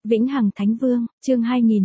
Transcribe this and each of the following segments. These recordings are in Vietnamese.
Vĩnh Hằng Thánh Vương, chương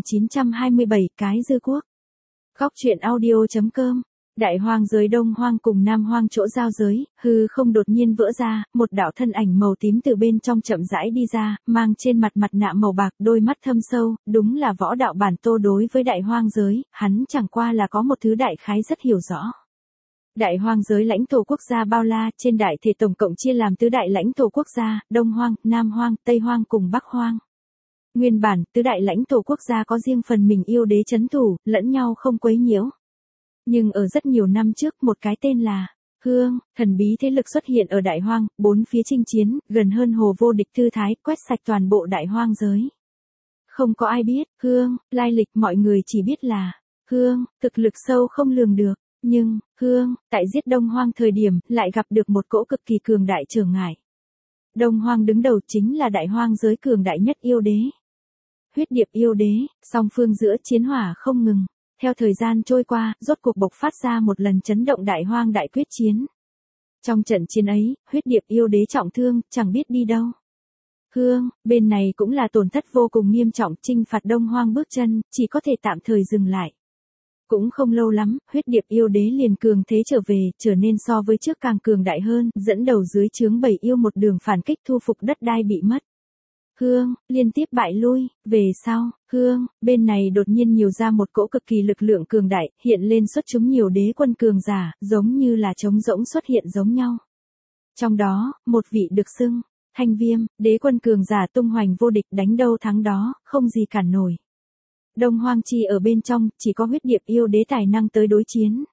2927, Cái Dư Quốc. Góc truyện audio.com. Đại hoang giới Đông Hoang cùng Nam Hoang chỗ giao giới, hư không đột nhiên vỡ ra, một đạo thân ảnh màu tím từ bên trong chậm rãi đi ra, mang trên mặt mặt nạ màu bạc, đôi mắt thâm sâu, đúng là võ đạo bản Tô. Đối với đại hoang giới, hắn chẳng qua là có một thứ đại khái rất hiểu rõ. Đại hoang giới lãnh thổ quốc gia bao la, trên đại thể tổng cộng chia làm tứ đại lãnh thổ quốc gia, Đông Hoang, Nam Hoang, Tây Hoang cùng Bắc Hoang. Nguyên bản, tứ đại lãnh thổ quốc gia có riêng phần mình yêu đế trấn thủ, lẫn nhau không quấy nhiễu. Nhưng ở rất nhiều năm trước, một cái tên là Hương, thần bí thế lực xuất hiện ở đại hoang, bốn phía chinh chiến, gần hơn hồ vô địch thư thái, quét sạch toàn bộ đại hoang giới. Không có ai biết, Hương, lai lịch mọi người chỉ biết là Hương, thực lực sâu không lường được. Nhưng, Hương, tại giết Đông Hoang thời điểm, lại gặp được một cỗ cực kỳ cường đại trở ngại. Đông Hoang đứng đầu chính là đại hoang giới cường đại nhất yêu đế. Huyết điệp yêu đế, song phương giữa chiến hỏa không ngừng. Theo thời gian trôi qua, rốt cuộc bộc phát ra một lần chấn động đại hoang đại quyết chiến. Trong trận chiến ấy, huyết điệp yêu đế trọng thương, chẳng biết đi đâu. Hương, bên này cũng là tổn thất vô cùng nghiêm trọng, chinh phạt Đông Hoang bước chân, chỉ có thể tạm thời dừng lại. Cũng không lâu lắm, huyết điệp yêu đế liền cường thế trở về, trở nên so với trước càng cường đại hơn, dẫn đầu dưới trướng bảy yêu một đường phản kích thu phục đất đai bị mất. Hương, liên tiếp bại lui, về sau, Hương, bên này đột nhiên nhiều ra một cỗ cực kỳ lực lượng cường đại, hiện lên xuất chúng nhiều đế quân cường giả, giống như là trống rỗng xuất hiện giống nhau. Trong đó, một vị được xưng, Thanh Viêm, đế quân cường giả tung hoành vô địch, đánh đâu thắng đó, không gì cản nổi. Đông Hoang chi ở bên trong, chỉ có huyết điệp yêu đế tài năng tới đối chiến.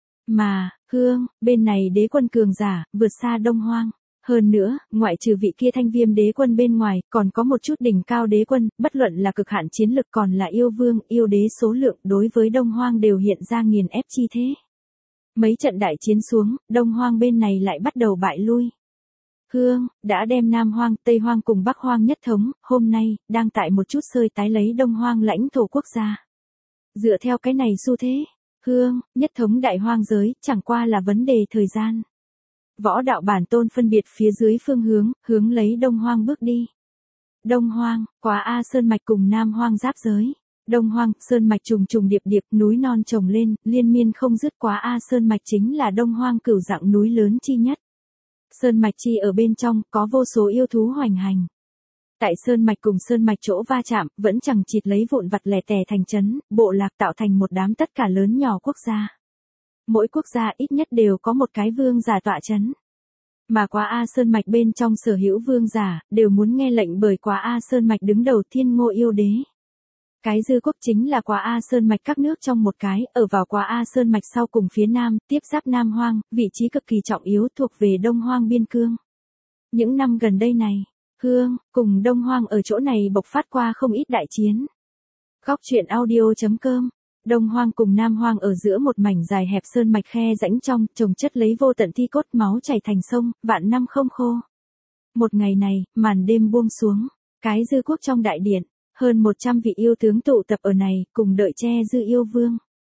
Mà, Hương, bên này đế quân cường giả, vượt xa Đông Hoang. Hơn nữa, ngoại trừ vị kia Thanh Viêm đế quân bên ngoài, còn có một chút đỉnh cao đế quân, bất luận là cực hạn chiến lực còn là yêu vương, yêu đế số lượng đối với Đông Hoang đều hiện ra nghiền ép chi thế. Mấy trận đại chiến xuống, Đông Hoang bên này lại bắt đầu bại lui. Hương, đã đem Nam Hoang, Tây Hoang cùng Bắc Hoang nhất thống, hôm nay, đang tại một chút sơi tái lấy Đông Hoang lãnh thổ quốc gia. Dựa theo cái này xu thế, Hương, nhất thống đại hoang giới, chẳng qua là vấn đề thời gian. Võ đạo bản tôn phân biệt phía dưới phương hướng, hướng lấy Đông Hoang bước đi. Đông Hoang, quá A Sơn Mạch cùng Nam Hoang giáp giới. Đông Hoang, Sơn Mạch trùng trùng điệp điệp, núi non trồng lên, liên miên không dứt. Quá A Sơn Mạch chính là Đông Hoang cửu dạng núi lớn chi nhất. Sơn Mạch chi ở bên trong, có vô số yêu thú hoành hành. Tại Sơn Mạch cùng Sơn Mạch chỗ va chạm, vẫn chẳng chịt lấy vụn vặt lẻ tẻ thành trấn, bộ lạc tạo thành một đám tất cả lớn nhỏ quốc gia. Mỗi quốc gia ít nhất đều có một cái vương giả tọa trấn. Mà Quá A Sơn Mạch bên trong sở hữu vương giả, đều muốn nghe lệnh bởi Quá A Sơn Mạch đứng đầu Thiên Ngô yêu đế. Cái Dư Quốc chính là Quá A Sơn Mạch các nước trong một cái, ở vào Quá A Sơn Mạch sau cùng phía nam, tiếp giáp Nam Hoang, vị trí cực kỳ trọng yếu thuộc về Đông Hoang biên cương. Những năm gần đây này, Hương, cùng Đông Hoang ở chỗ này bộc phát qua không ít đại chiến. Góc truyện audio.com. Đông Hoang cùng Nam Hoang ở giữa một mảnh dài hẹp sơn mạch khe rãnh trong, chồng chất lấy vô tận thi cốt, máu chảy thành sông, vạn năm không khô. Một ngày này, màn đêm buông xuống, Cái Dư Quốc trong đại điện, hơn 100 vị yêu tướng tụ tập ở này, cùng đợi che Dư yêu vương.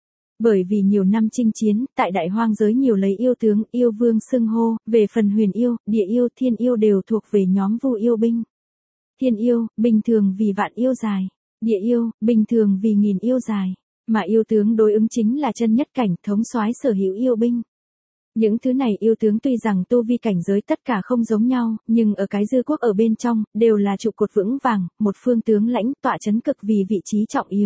Bởi vì nhiều năm chinh chiến, tại đại hoang giới nhiều lấy yêu tướng, yêu vương xưng hô, về phần huyền yêu, địa yêu, thiên yêu đều thuộc về nhóm vu yêu binh. Thiên yêu, bình thường vì vạn yêu dài. Địa yêu, bình thường vì nghìn yêu dài. Mà yêu tướng đối ứng chính là chân nhất cảnh, thống soái sở hữu yêu binh. Những thứ này yêu tướng tuy rằng tu vi cảnh giới tất cả không giống nhau, nhưng ở Cái Dư Quốc ở bên trong, đều là trụ cột vững vàng, một phương tướng lãnh tọa trấn cực vì vị trí trọng yếu.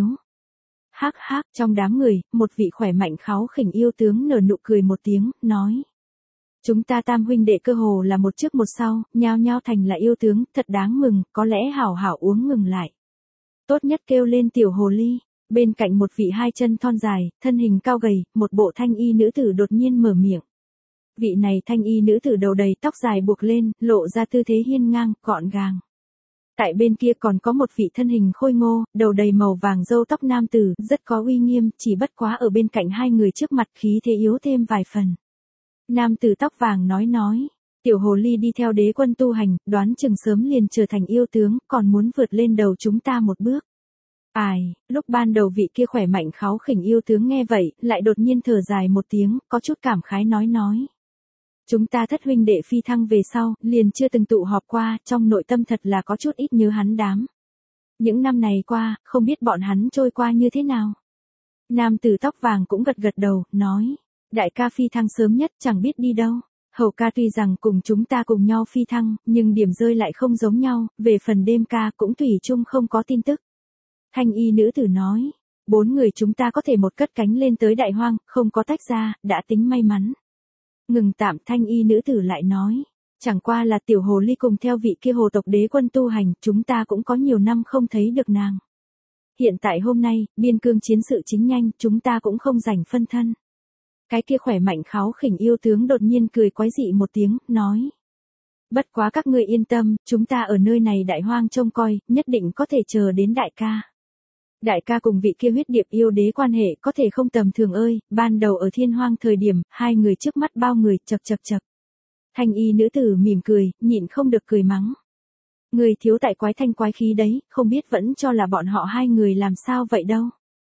Hắc hắc, trong đám người, một vị khỏe mạnh kháu khỉnh yêu tướng nở nụ cười một tiếng, nói. Chúng ta tam huynh đệ cơ hồ là một trước một sau, nhao nhao thành là yêu tướng, thật đáng mừng, có lẽ hảo hảo uống ngừng lại. Tốt nhất kêu lên tiểu hồ ly. Bên cạnh một vị hai chân thon dài, thân hình cao gầy, một bộ thanh y nữ tử đột nhiên mở miệng. Vị này thanh y nữ tử đầu đầy tóc dài buộc lên, lộ ra tư thế hiên ngang, gọn gàng. Tại bên kia còn có một vị thân hình khôi ngô, đầu đầy màu vàng râu tóc nam tử, rất có uy nghiêm, chỉ bất quá ở bên cạnh hai người trước mặt khí thế yếu thêm vài phần. Nam tử tóc vàng nói. Tiểu hồ ly đi theo đế quân tu hành, đoán chừng sớm liền trở thành yêu tướng, còn muốn vượt lên đầu chúng ta một bước. Lúc ban đầu vị kia khỏe mạnh kháu khỉnh yêu tướng nghe vậy, lại đột nhiên thở dài một tiếng, có chút cảm khái nói. Chúng ta thất huynh đệ phi thăng về sau, liền chưa từng tụ họp qua, trong nội tâm thật là có chút ít nhớ hắn đám. Những năm này qua, không biết bọn hắn trôi qua như thế nào. Nam tử tóc vàng cũng gật gật đầu, nói. Đại ca phi thăng sớm nhất chẳng biết đi đâu. Hầu ca tuy rằng cùng chúng ta cùng nhau phi thăng, nhưng điểm rơi lại không giống nhau, về phần đêm ca cũng tùy chung không có tin tức. Thanh y nữ tử nói. 4 người chúng ta có thể một cất cánh lên tới đại hoang, không có tách ra, đã tính may mắn. Ngừng tạm, thanh y nữ tử lại nói. Chẳng qua là tiểu hồ ly cùng theo vị kia hồ tộc đế quân tu hành, chúng ta cũng có nhiều năm không thấy được nàng. Hiện tại hôm nay, biên cương chiến sự chính nhanh, chúng ta cũng không rảnh phân thân. Cái kia khỏe mạnh kháo khỉnh yêu tướng đột nhiên cười quái dị một tiếng, nói. Bất quá các ngươi yên tâm, chúng ta ở nơi này đại hoang trông coi, nhất định có thể chờ đến đại ca. Đại ca cùng vị kia huyết điệp yêu đế quan hệ có thể không tầm thường ơi, ban đầu ở thiên hoang thời điểm, hai người trước mắt bao người, chập chập chập. Thanh y nữ tử mỉm cười, nhịn không được cười mắng. Người thiếu tại quái thanh quái khí đấy, không biết vẫn cho là bọn họ hai người làm sao vậy đâu.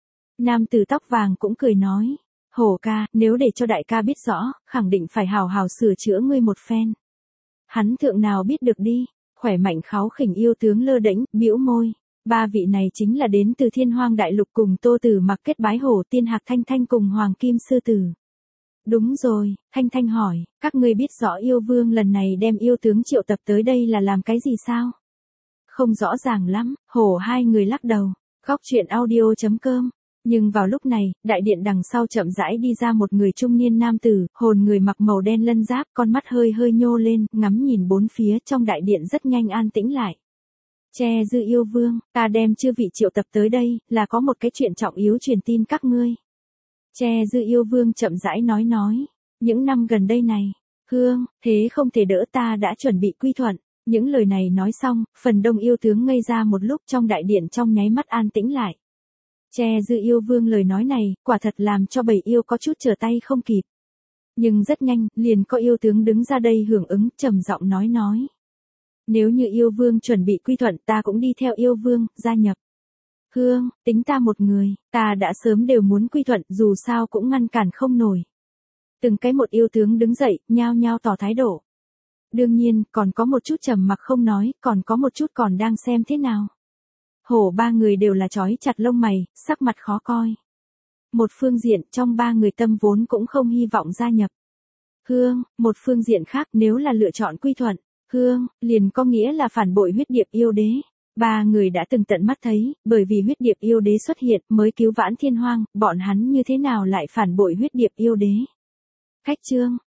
Nam tử tóc vàng cũng cười nói. Hổ ca, nếu để cho đại ca biết rõ, khẳng định phải hào hào sửa chữa ngươi một phen. Hắn thượng nào biết được đi, khỏe mạnh kháo khỉnh yêu tướng lơ đễnh, bĩu môi. 3 vị này chính là đến từ thiên hoang đại lục cùng Tô Tử Mặc kết bái hổ tiên hạc Thanh Thanh cùng Hoàng Kim Sư Tử. Đúng rồi, Thanh Thanh hỏi, các ngươi biết rõ yêu vương lần này đem yêu tướng triệu tập tới đây là làm cái gì sao? Không rõ ràng lắm, hổ hai người lắc đầu. Góc truyện audio.com. Nhưng vào lúc này, đại điện đằng sau chậm rãi đi ra một người trung niên nam tử, hồn người mặc màu đen lân giáp, con mắt hơi hơi nhô lên, ngắm nhìn bốn phía trong đại điện rất nhanh an tĩnh lại. Che dư yêu vương, ta đem chư vị triệu tập tới đây, là có một cái chuyện trọng yếu truyền tin các ngươi. Che dư yêu vương chậm rãi nói. Những năm gần đây này, hương, thế không thể đỡ ta đã chuẩn bị quy thuận. Những lời này nói xong, phần đông yêu tướng ngây ra một lúc trong đại điện trong nháy mắt an tĩnh lại. Che dư yêu vương lời nói này, quả thật làm cho bầy yêu có chút trở tay không kịp. Nhưng rất nhanh, liền có yêu tướng đứng ra đây hưởng ứng, trầm giọng nói. Nếu như yêu vương chuẩn bị quy thuận ta cũng đi theo yêu vương, gia nhập. Hương, tính ta một người, ta đã sớm đều muốn quy thuận dù sao cũng ngăn cản không nổi. Từng cái một yêu tướng đứng dậy, nhao nhao tỏ thái độ. Đương nhiên, còn có một chút trầm mặc không nói, còn có một chút còn đang xem thế nào. Hổ 3 người đều là chói chặt lông mày, sắc mặt khó coi. Một phương diện trong 3 người tâm vốn cũng không hy vọng gia nhập. Hương, một phương diện khác nếu là lựa chọn quy thuận. Hương, liền có nghĩa là phản bội huyết điệp yêu đế. 3 người đã từng tận mắt thấy, bởi vì huyết điệp yêu đế xuất hiện mới cứu vãn thiên hoang, bọn hắn như thế nào lại phản bội huyết điệp yêu đế. Khách chương.